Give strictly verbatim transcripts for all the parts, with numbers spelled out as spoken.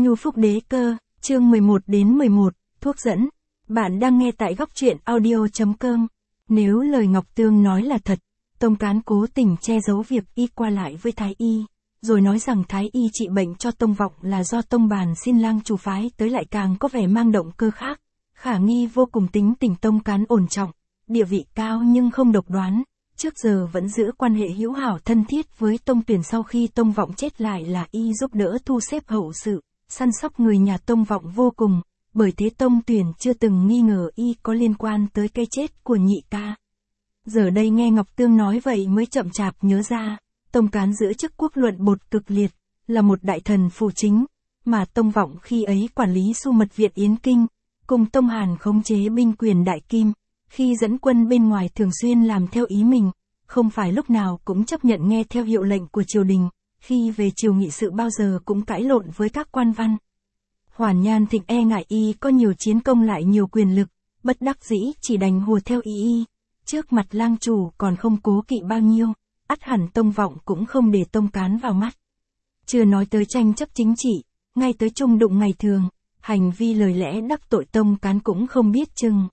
Nhu Phúc Đế Cơ, chương mười một đến mười một, thuốc dẫn. Bạn đang nghe tại góc truyện audio chấm com. Nếu lời Ngọc Tương nói là thật, Tông Cán cố tình che giấu việc y qua lại với Thái Y, rồi nói rằng Thái Y trị bệnh cho Tông Vọng là do Tông Bàn xin lang chủ phái tới, lại càng có vẻ mang động cơ khác. Khả nghi vô cùng. Tính tình Tông Cán ổn trọng, địa vị cao nhưng không độc đoán, trước giờ vẫn giữ quan hệ hữu hảo thân thiết với Tông Tuyển. Sau khi Tông Vọng chết lại là y giúp đỡ thu xếp hậu sự, săn sóc người nhà Tông Vọng vô cùng, bởi thế Tông Tuyển chưa từng nghi ngờ y có liên quan tới cái chết của nhị ca. Giờ đây nghe Ngọc Tương nói vậy mới chậm chạp nhớ ra, Tông Cán giữ chức quốc luận bột cực liệt, là một đại thần phủ chính, mà Tông Vọng khi ấy quản lý Xu Mật Viện Yến Kinh, cùng Tông Hàn khống chế binh quyền Đại Kim, khi dẫn quân bên ngoài thường xuyên làm theo ý mình, không phải lúc nào cũng chấp nhận nghe theo hiệu lệnh của triều đình, khi về triều nghị sự bao giờ cũng cãi lộn với các quan văn. Hoàn Nhan Thịnh e ngại y có nhiều chiến công lại nhiều quyền lực, bất đắc dĩ chỉ đành hùa theo ý y, trước mặt lang chủ còn không cố kỵ bao nhiêu, ắt hẳn Tông Vọng cũng không để Tông Cán vào mắt. Chưa nói tới tranh chấp chính trị, ngay tới chung đụng ngày thường, hành vi lời lẽ đắc tội Tông Cán cũng không biết chừng.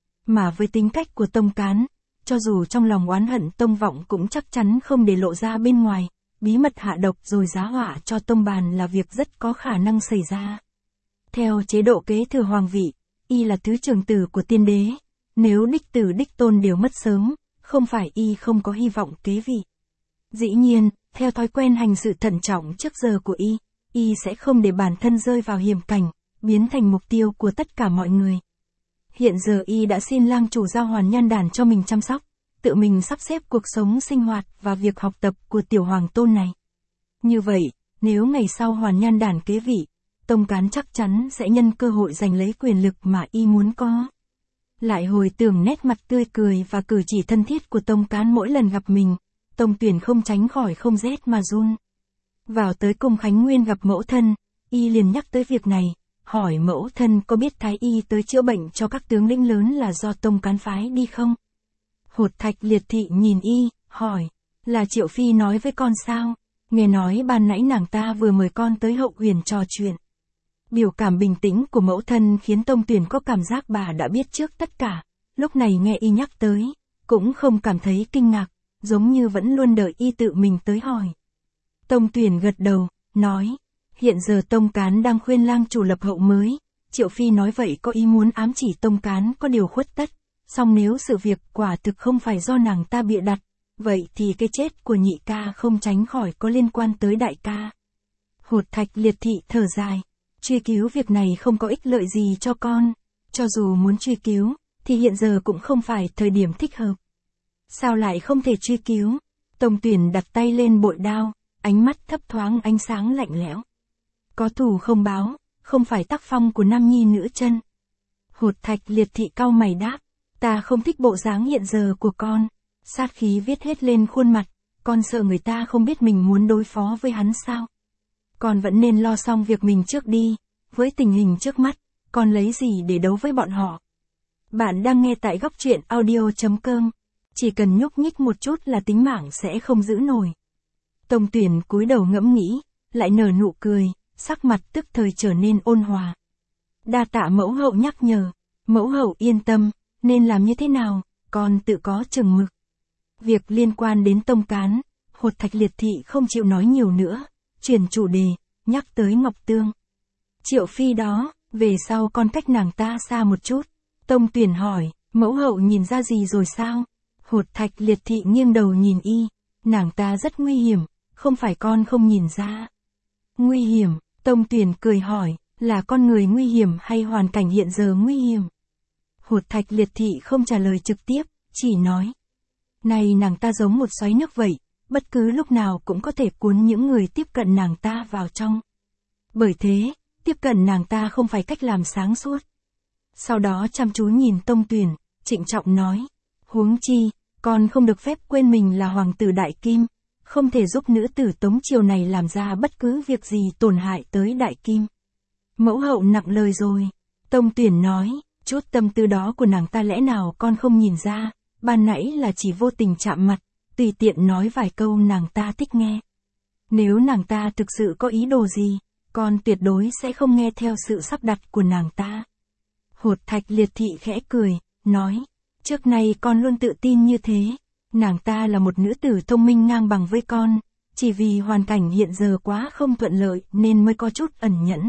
Mà với tính cách của Tông Cán, cho dù trong lòng oán hận Tông Vọng cũng chắc chắn không để lộ ra bên ngoài, bí mật hạ độc rồi giá họa cho Tông Bàn là việc rất có khả năng xảy ra. Theo chế độ kế thừa hoàng vị, y là thứ trưởng tử của tiên đế, nếu đích tử đích tôn đều mất sớm, không phải y không có hy vọng kế vị. Dĩ nhiên, theo thói quen hành sự thận trọng trước giờ của y, y sẽ không để bản thân rơi vào hiểm cảnh, biến thành mục tiêu của tất cả mọi người. Hiện giờ y đã xin lang chủ giao Hoàn Nhan đàn cho mình chăm sóc, tự mình sắp xếp cuộc sống sinh hoạt và việc học tập của tiểu hoàng tôn này. Như vậy, nếu ngày sau Hoàn Nhan đàn kế vị, Tông Cán chắc chắn sẽ nhân cơ hội giành lấy quyền lực mà y muốn có. Lại hồi tưởng nét mặt tươi cười và cử chỉ thân thiết của Tông Cán mỗi lần gặp mình, Tông Tuyển không tránh khỏi không rét mà run. Vào tới cung Khánh Nguyên gặp mẫu thân, y liền nhắc tới việc này, hỏi mẫu thân có biết Thái Y tới chữa bệnh cho các tướng lĩnh lớn là do Tông Cán phái đi không? Hột Thạch Liệt Thị nhìn y, hỏi, là Triệu Phi nói với con sao? Nghe nói ban nãy nàng ta vừa mời con tới Hậu Huyền trò chuyện. Biểu cảm bình tĩnh của mẫu thân khiến Tông Tuyển có cảm giác bà đã biết trước tất cả, lúc này nghe y nhắc tới, cũng không cảm thấy kinh ngạc, giống như vẫn luôn đợi y tự mình tới hỏi. Tông Tuyển gật đầu, nói, hiện giờ Tông Cán đang khuyên lang chủ lập hậu mới, Triệu Phi nói vậy có ý muốn ám chỉ Tông Cán có điều khuất tất, song nếu sự việc quả thực không phải do nàng ta bịa đặt, vậy thì cái chết của nhị ca không tránh khỏi có liên quan tới đại ca. Hột Thạch Liệt Thị thở dài, truy cứu việc này không có ích lợi gì cho con, cho dù muốn truy cứu, thì hiện giờ cũng không phải thời điểm thích hợp. Sao lại không thể truy cứu? Tông Tuyển đặt tay lên bội đao, ánh mắt thấp thoáng ánh sáng lạnh lẽo. Có thù không báo, không phải tác phong của nam nhi nữ chân. Hột Thạch Liệt Thị cau mày đáp, ta không thích bộ dáng hiện giờ của con, sát khí viết hết lên khuôn mặt, con sợ người ta không biết mình muốn đối phó với hắn sao? Con vẫn nên lo xong việc mình trước đi, với tình hình trước mắt, con lấy gì để đấu với bọn họ? Bạn đang nghe tại góc truyện audio chấm com, chỉ cần nhúc nhích một chút là tính mạng sẽ không giữ nổi. Tông Tuyển cúi đầu ngẫm nghĩ, lại nở nụ cười, sắc mặt tức thời trở nên ôn hòa. Đa tạ mẫu hậu nhắc nhở, mẫu hậu yên tâm, nên làm như thế nào, con tự có chừng mực. Việc liên quan đến Tông Cán, Hột Thạch Liệt Thị không chịu nói nhiều nữa, chuyển chủ đề, nhắc tới Ngọc Tương. Triệu Phi đó, về sau con cách nàng ta xa một chút. Tông Tuyển hỏi, mẫu hậu nhìn ra gì rồi sao? Hột Thạch Liệt Thị nghiêng đầu nhìn y, nàng ta rất nguy hiểm, không phải con không nhìn ra. Nguy hiểm, Tông Tuyển cười hỏi, là con người nguy hiểm hay hoàn cảnh hiện giờ nguy hiểm? Hột Thạch Liệt Thị không trả lời trực tiếp, chỉ nói, này nàng ta giống một xoáy nước vậy, bất cứ lúc nào cũng có thể cuốn những người tiếp cận nàng ta vào trong. Bởi thế, tiếp cận nàng ta không phải cách làm sáng suốt. Sau đó chăm chú nhìn Tông Tuyển, trịnh trọng nói, huống chi, con không được phép quên mình là hoàng tử Đại Kim, không thể giúp nữ tử Tống triều này làm ra bất cứ việc gì tổn hại tới Đại Kim. Mẫu hậu nặng lời rồi. Tông Tuyển nói, chút tâm tư đó của nàng ta lẽ nào con không nhìn ra, ban nãy là chỉ vô tình chạm mặt, tùy tiện nói vài câu nàng ta thích nghe. Nếu nàng ta thực sự có ý đồ gì, con tuyệt đối sẽ không nghe theo sự sắp đặt của nàng ta. Hột Thạch Liệt Thị khẽ cười, nói, trước nay con luôn tự tin như thế, nàng ta là một nữ tử thông minh ngang bằng với con, chỉ vì hoàn cảnh hiện giờ quá không thuận lợi nên mới có chút ẩn nhẫn.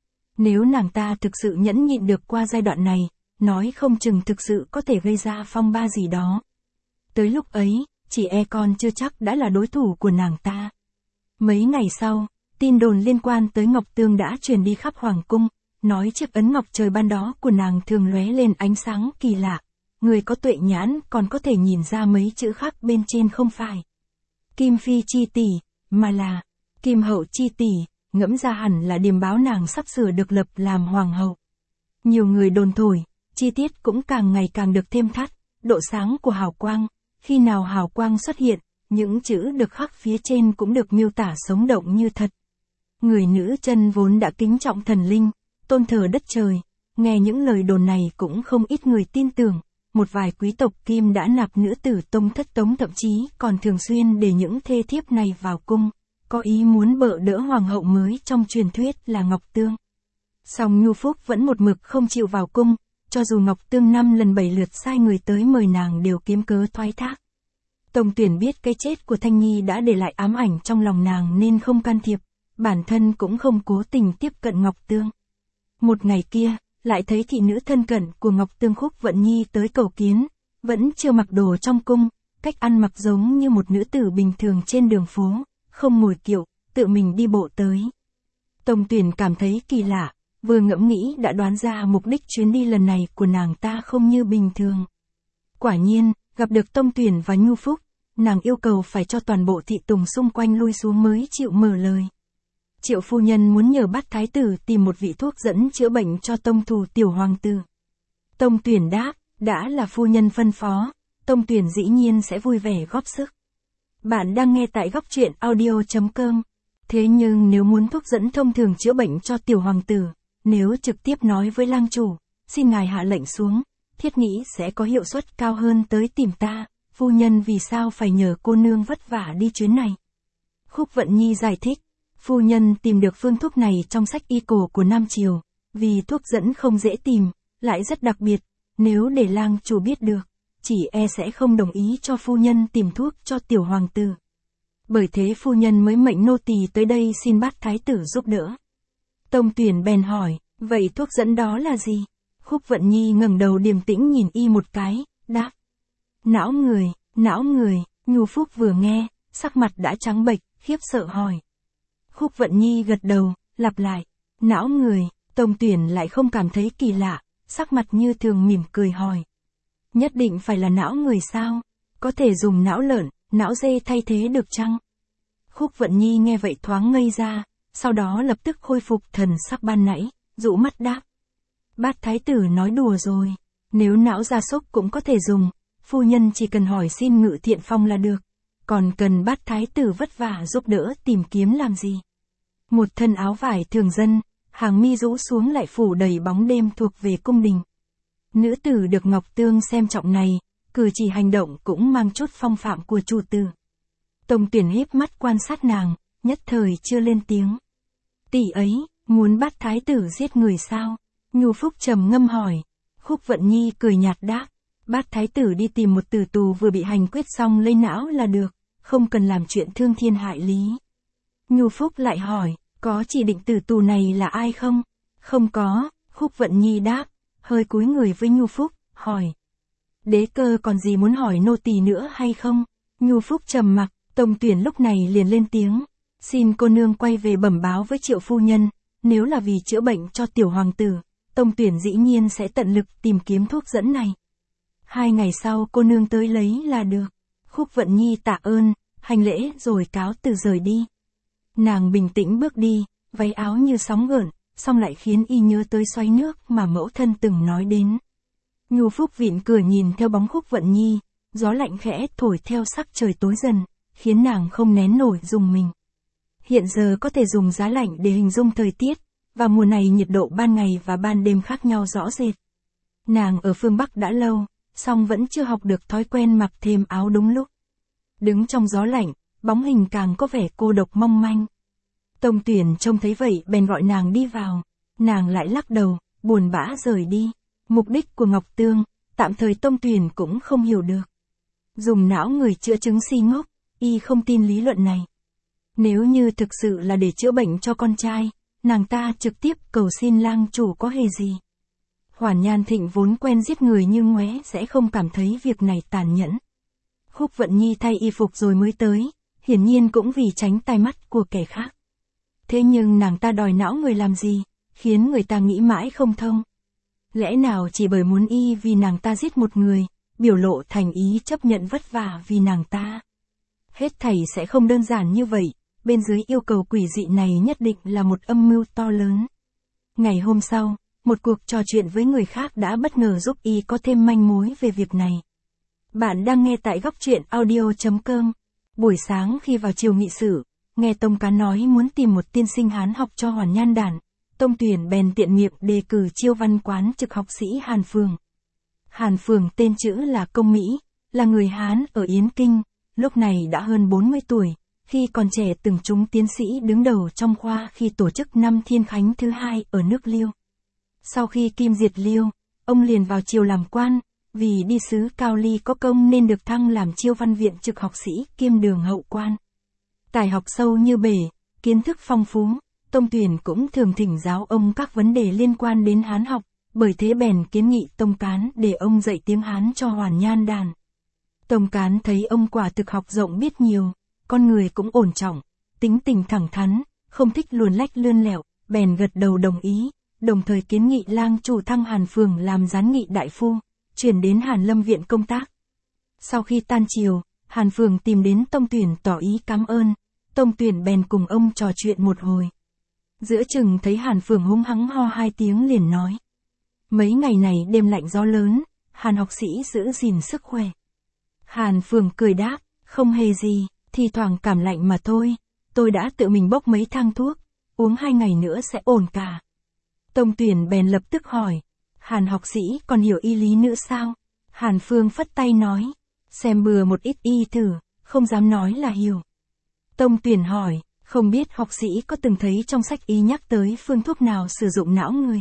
Nếu nàng ta thực sự nhẫn nhịn được qua giai đoạn này, nói không chừng thực sự có thể gây ra phong ba gì đó. Tới lúc ấy, chỉ e con chưa chắc đã là đối thủ của nàng ta. Mấy ngày sau, tin đồn liên quan tới Ngọc Tương đã truyền đi khắp Hoàng cung, nói chiếc ấn ngọc trời ban đó của nàng thường lóe lên ánh sáng kỳ lạ. Người có tuệ nhãn còn có thể nhìn ra mấy chữ khác bên trên không phải Kim Phi chi tỷ, mà là Kim Hậu chi tỷ, ngẫm ra hẳn là điềm báo nàng sắp sửa được lập làm hoàng hậu. Nhiều người đồn thổi, chi tiết cũng càng ngày càng được thêm thắt, độ sáng của hào quang, khi nào hào quang xuất hiện, những chữ được khắc phía trên cũng được miêu tả sống động như thật. Người nữ chân vốn đã kính trọng thần linh, tôn thờ đất trời, nghe những lời đồn này cũng không ít người tin tưởng. Một vài quý tộc Kim đã nạp nữ tử tông thất tống, thậm chí còn thường xuyên để những thê thiếp này vào cung, có ý muốn bợ đỡ hoàng hậu mới trong truyền thuyết là Ngọc Tương. Song Nhu Phúc vẫn một mực không chịu vào cung, cho dù Ngọc Tương năm lần bảy lượt sai người tới mời nàng đều kiếm cớ thoái thác. Tông Tuyển biết cái chết của Thanh Nhi đã để lại ám ảnh trong lòng nàng nên không can thiệp, bản thân cũng không cố tình tiếp cận Ngọc Tương. Một ngày kia, lại thấy thị nữ thân cận của Ngọc Tương Khúc Vận Nhi tới cầu kiến, vẫn chưa mặc đồ trong cung, cách ăn mặc giống như một nữ tử bình thường trên đường phố, không ngồi kiệu, tự mình đi bộ tới. Tông Tuyển cảm thấy kỳ lạ, vừa ngẫm nghĩ đã đoán ra mục đích chuyến đi lần này của nàng ta không như bình thường. Quả nhiên, gặp được Tông Tuyển và Nhu Phúc, nàng yêu cầu phải cho toàn bộ thị tùng xung quanh lui xuống mới chịu mở lời. Triệu phu nhân muốn nhờ Bát Thái tử tìm một vị thuốc dẫn chữa bệnh cho tông thù tiểu hoàng tử. Tông Tuyển đáp, đã là phu nhân phân phó, Tông Tuyển dĩ nhiên sẽ vui vẻ góp sức. Bạn đang nghe tại góc truyện audio chấm com. Thế nhưng nếu muốn thuốc dẫn thông thường chữa bệnh cho tiểu hoàng tử, nếu trực tiếp nói với lang chủ, xin ngài hạ lệnh xuống, thiết nghĩ sẽ có hiệu suất cao hơn tới tìm ta, phu nhân vì sao phải nhờ cô nương vất vả đi chuyến này. Khúc Vận Nhi giải thích, phu nhân tìm được phương thuốc này trong sách y cổ của Nam Triều, vì thuốc dẫn không dễ tìm, lại rất đặc biệt, nếu để lang chủ biết được, chỉ e sẽ không đồng ý cho phu nhân tìm thuốc cho tiểu hoàng tử. Bởi thế phu nhân mới mệnh nô tỳ tới đây xin Bát Thái tử giúp đỡ. Tông Tuyển bèn hỏi, vậy thuốc dẫn đó là gì? Khúc Vận Nhi ngẩng đầu điềm tĩnh nhìn y một cái, đáp. Não người, não người, Nhu Phúc vừa nghe, sắc mặt đã trắng bệch, khiếp sợ hỏi. Khúc Vận Nhi gật đầu, lặp lại, não người, Tông Tuyển lại không cảm thấy kỳ lạ, sắc mặt như thường mỉm cười hỏi. Nhất định phải là não người sao? Có thể dùng não lợn, não dê thay thế được chăng? Khúc Vận Nhi nghe vậy thoáng ngây ra, sau đó lập tức khôi phục thần sắc ban nãy, dụ mắt đáp. Bát Thái tử nói đùa rồi, nếu não gia súc cũng có thể dùng, phu nhân chỉ cần hỏi xin Ngự Thiện Phong là được, còn cần Bát Thái tử vất vả giúp đỡ tìm kiếm làm gì. Một thân áo vải thường dân, hàng mi rũ xuống lại phủ đầy bóng đêm thuộc về cung đình. Nữ tử được Ngọc Tương xem trọng này, cử chỉ hành động cũng mang chút phong phạm của chủ tử. Tông Tuyển híp mắt quan sát nàng, nhất thời chưa lên tiếng. Tỷ ấy, muốn Bát Thái tử giết người sao? Nhu Phúc trầm ngâm hỏi. Khúc Vận Nhi cười nhạt đáp, Bát Thái tử đi tìm một tử tù vừa bị hành quyết xong lấy não là được, không cần làm chuyện thương thiên hại lý. Nhu Phúc lại hỏi, có chỉ định tử tù này là ai không? Không có, Khúc Vận Nhi đáp, hơi cúi người với Nhu Phúc, hỏi. Đế cơ còn gì muốn hỏi nô tỳ nữa hay không? Nhu Phúc trầm mặc, Tông Tuyển lúc này liền lên tiếng. Xin cô nương quay về bẩm báo với Triệu phu nhân, nếu là vì chữa bệnh cho tiểu hoàng tử, Tông Tuyển dĩ nhiên sẽ tận lực tìm kiếm thuốc dẫn này. Hai ngày sau cô nương tới lấy là được. Khúc Vận Nhi tạ ơn, hành lễ rồi cáo từ rời đi. Nàng bình tĩnh bước đi, váy áo như sóng gợn, song lại khiến y nhớ tới xoáy nước mà mẫu thân từng nói đến. Nhu Phúc vịn cửa nhìn theo bóng Khúc Vận Nhi, gió lạnh khẽ thổi theo sắc trời tối dần, khiến nàng không nén nổi rùng mình. Hiện giờ có thể dùng giá lạnh để hình dung thời tiết, và mùa này nhiệt độ ban ngày và ban đêm khác nhau rõ rệt. Nàng ở phương Bắc đã lâu, song vẫn chưa học được thói quen mặc thêm áo đúng lúc. Đứng trong gió lạnh, bóng hình càng có vẻ cô độc mong manh. Tông Tuyển trông thấy vậy bèn gọi nàng đi vào. Nàng lại lắc đầu, buồn bã rời đi. Mục đích của Ngọc Tương, tạm thời Tông Tuyển cũng không hiểu được. Dùng não người chữa chứng si ngốc, y không tin lý luận này. Nếu như thực sự là để chữa bệnh cho con trai, nàng ta trực tiếp cầu xin lang chủ có hề gì. Hoàn Nhan Thịnh vốn quen giết người như ngoé sẽ không cảm thấy việc này tàn nhẫn. Khúc Vận Nhi thay y phục rồi mới tới, hiển nhiên cũng vì tránh tai mắt của kẻ khác. Thế nhưng nàng ta đòi não người làm gì, khiến người ta nghĩ mãi không thông. Lẽ nào chỉ bởi muốn y vì nàng ta giết một người, biểu lộ thành ý chấp nhận vất vả vì nàng ta. Hết thảy sẽ không đơn giản như vậy, bên dưới yêu cầu quỷ dị này nhất định là một âm mưu to lớn. Ngày hôm sau, một cuộc trò chuyện với người khác đã bất ngờ giúp y có thêm manh mối về việc này. Bạn đang nghe tại góc truyện audio chấm com. Buổi sáng khi vào triều nghị sự, nghe Tông Cán nói muốn tìm một tiên sinh Hán học cho Hoàn Nhan đàn, Tông Tuyển bèn tiện miệng đề cử chiêu văn quán trực học sĩ Hàn Phường. Hàn Phường tên chữ là Công Mỹ, là người Hán ở Yến Kinh, lúc này đã hơn bốn mươi tuổi, khi còn trẻ từng trúng tiến sĩ đứng đầu trong khoa khi tổ chức năm Thiên Khánh thứ hai ở nước Liêu. Sau khi Kim diệt Liêu, ông liền vào triều làm quan, vì đi sứ Cao Ly có công nên được thăng làm chiêu văn viện trực học sĩ kiêm đường hậu quan. Tài học sâu như bể, kiến thức phong phú, Tông Tuyển cũng thường thỉnh giáo ông các vấn đề liên quan đến Hán học, bởi thế bèn kiến nghị Tông Cán để ông dạy tiếng Hán cho Hoàn Nhan đàn. Tông Cán thấy ông quả thực học rộng biết nhiều, con người cũng ổn trọng, tính tình thẳng thắn, không thích luồn lách lươn lẹo, bèn gật đầu đồng ý, đồng thời kiến nghị lang chủ thăng Hàn Phường làm gián nghị đại phu, chuyển đến Hàn Lâm viện công tác. Sau khi tan chiều, Hàn Phường tìm đến Tông Tuyển tỏ ý cảm ơn, Tông Tuyển bèn cùng ông trò chuyện một hồi. Giữa chừng thấy Hàn Phường hung hăng ho hai tiếng liền nói. Mấy ngày này đêm lạnh gió lớn, Hàn học sĩ giữ gìn sức khỏe. Hàn Phường cười đáp, không hề gì, thì thoảng cảm lạnh mà thôi, tôi đã tự mình bốc mấy thang thuốc, uống hai ngày nữa sẽ ổn cả. Tông Tuyển bèn lập tức hỏi, Hàn học sĩ còn hiểu y lý nữa sao? Hàn Phương phất tay nói, xem bừa một ít y thử, không dám nói là hiểu. Tông Tuyển hỏi, không biết học sĩ có từng thấy trong sách y nhắc tới phương thuốc nào sử dụng não người?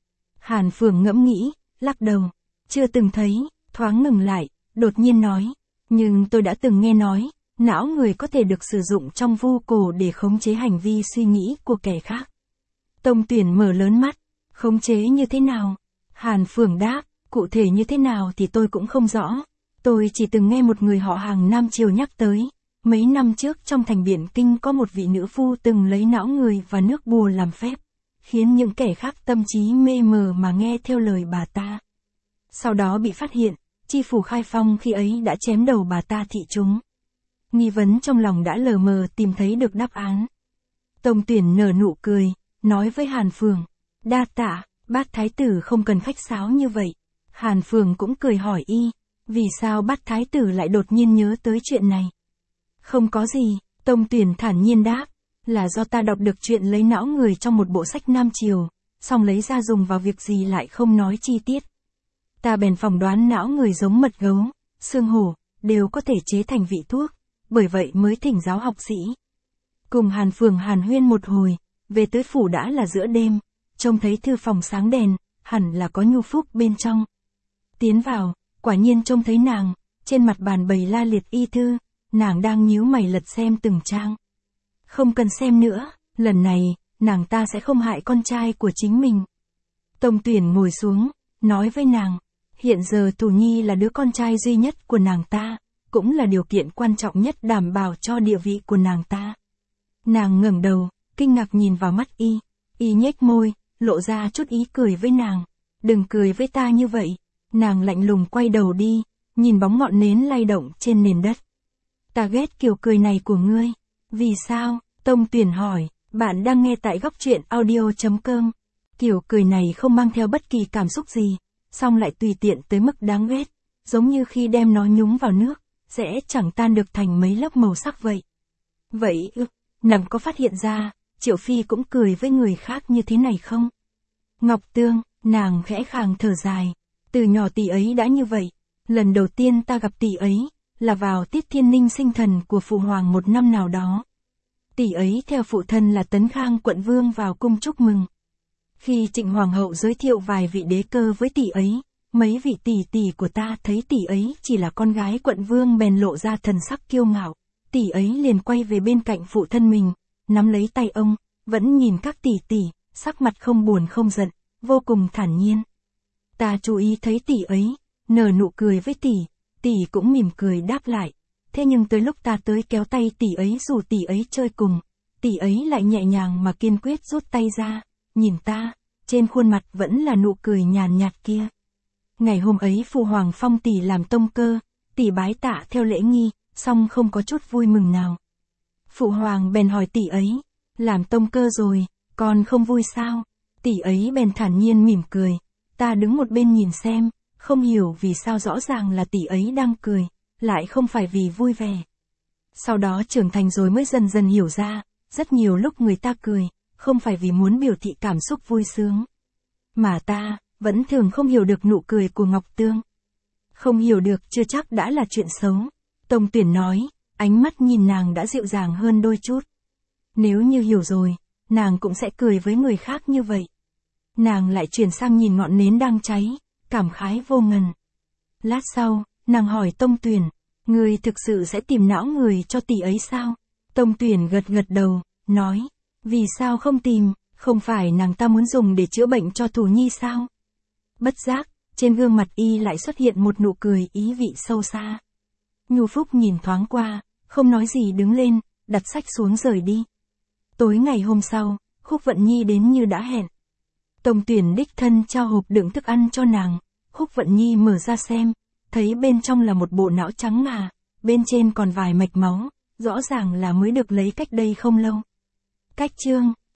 Hàn Phương ngẫm nghĩ, lắc đầu, chưa từng thấy, thoáng ngừng lại, đột nhiên nói, nhưng tôi đã từng nghe nói, não người có thể được sử dụng trong vu cổ để khống chế hành vi suy nghĩ của kẻ khác. Tông Tuyển mở lớn mắt, khống chế như thế nào? Hàn Phường đáp, cụ thể như thế nào thì tôi cũng không rõ. Tôi chỉ từng nghe một người họ hàng Nam Triều nhắc tới. Mấy năm trước trong thành Biển Kinh có một vị nữ phu từng lấy não người và nước bùa làm phép, khiến những kẻ khác tâm trí mê mờ mà nghe theo lời bà ta. Sau đó bị phát hiện, chi phủ Khai Phong khi ấy đã chém đầu bà ta thị chúng. Nghi vấn trong lòng đã lờ mờ tìm thấy được đáp án. Tông Tuyển nở nụ cười, nói với Hàn Phường, đa tạ, bát thái tử không cần khách sáo như vậy. Hàn Phường cũng cười hỏi y, vì sao bát thái tử lại đột nhiên nhớ tới chuyện này? Không có gì, Tông Tuyển thản nhiên đáp, là do ta đọc được chuyện lấy não người trong một bộ sách Nam Triều, xong lấy ra dùng vào việc gì lại không nói chi tiết. Ta bèn phỏng đoán não người giống mật gấu, xương hổ, đều có thể chế thành vị thuốc, bởi vậy mới thỉnh giáo học sĩ. Cùng Hàn Phường hàn huyên một hồi, về tới phủ đã là giữa đêm, trông thấy thư phòng sáng đèn, hẳn là có nhu phúc bên trong. Tiến vào, quả nhiên trông thấy nàng, trên mặt bàn bày la liệt y thư, nàng đang nhíu mày lật xem từng trang. Không cần xem nữa, lần này, nàng ta sẽ không hại con trai của chính mình. Tông Tuyển ngồi xuống, nói với nàng, hiện giờ Thủ Nhi là đứa con trai duy nhất của nàng ta, cũng là điều kiện quan trọng nhất đảm bảo cho địa vị của nàng ta. Nàng ngẩng đầu, kinh ngạc nhìn vào mắt y, y nhếch môi, lộ ra chút ý cười với nàng, đừng cười với ta như vậy. Nàng lạnh lùng quay đầu đi, nhìn bóng ngọn nến lay động trên nền đất. Ta ghét kiểu cười này của ngươi. Vì sao? Tông Tuyển hỏi, bạn đang nghe tại góc truyện audio chấm com. Kiểu cười này không mang theo bất kỳ cảm xúc gì, song lại tùy tiện tới mức đáng ghét, giống như khi đem nó nhúng vào nước, sẽ chẳng tan được thành mấy lớp màu sắc vậy. Vậy ư, nàng có phát hiện ra, Triệu Phi cũng cười với người khác như thế này không? Ngọc Tương, nàng khẽ khàng thở dài, từ nhỏ tỷ ấy đã như vậy, lần đầu tiên ta gặp tỷ ấy, là vào tiết thiên ninh sinh thần của Phụ Hoàng một năm nào đó. Tỷ ấy theo phụ thân là Tấn Khang quận vương vào cung chúc mừng. Khi Trịnh Hoàng hậu giới thiệu vài vị đế cơ với tỷ ấy, mấy vị tỷ tỷ của ta thấy tỷ ấy chỉ là con gái quận vương bèn lộ ra thần sắc kiêu ngạo. Tỷ ấy liền quay về bên cạnh phụ thân mình, nắm lấy tay ông, vẫn nhìn các tỷ tỷ, sắc mặt không buồn không giận, vô cùng thản nhiên. Ta chú ý thấy tỷ ấy, nở nụ cười với tỷ, tỷ cũng mỉm cười đáp lại. Thế nhưng tới lúc ta tới kéo tay tỷ ấy dù tỷ ấy chơi cùng, tỷ ấy lại nhẹ nhàng mà kiên quyết rút tay ra, nhìn ta, trên khuôn mặt vẫn là nụ cười nhàn nhạt kia. Ngày hôm ấy phụ hoàng phong tỷ làm tông cơ, tỷ bái tạ theo lễ nghi, song không có chút vui mừng nào. Phụ hoàng bèn hỏi tỷ ấy, làm tông cơ rồi, còn không vui sao? Tỷ ấy bèn thản nhiên mỉm cười, ta đứng một bên nhìn xem, không hiểu vì sao rõ ràng là tỷ ấy đang cười, lại không phải vì vui vẻ. Sau đó trưởng thành rồi mới dần dần hiểu ra, rất nhiều lúc người ta cười, không phải vì muốn biểu thị cảm xúc vui sướng. Mà ta, vẫn thường không hiểu được nụ cười của Ngọc Tương. Không hiểu được chưa chắc đã là chuyện xấu. Tông Tuyển nói, ánh mắt nhìn nàng đã dịu dàng hơn đôi chút. Nếu như hiểu rồi, nàng cũng sẽ cười với người khác như vậy. Nàng lại chuyển sang nhìn ngọn nến đang cháy, cảm khái vô ngần. Lát sau, nàng hỏi Tông Tuyển, người thực sự sẽ tìm não người cho tỷ ấy sao? Tông Tuyển gật gật đầu, nói, vì sao không tìm, không phải nàng ta muốn dùng để chữa bệnh cho Thù Nhi sao? Bất giác, trên gương mặt y lại xuất hiện một nụ cười ý vị sâu xa. Nhu Phúc nhìn thoáng qua, không nói gì đứng lên, đặt sách xuống rời đi. Tối ngày hôm sau, Khúc Vận Nhi đến như đã hẹn. Tông Tuyển đích thân trao hộp đựng thức ăn cho nàng, Khúc Vận Nhi mở ra xem, thấy bên trong là một bộ não trắng ngà, bên trên còn vài mạch máu, rõ ràng là mới được lấy cách đây không lâu. Cách chương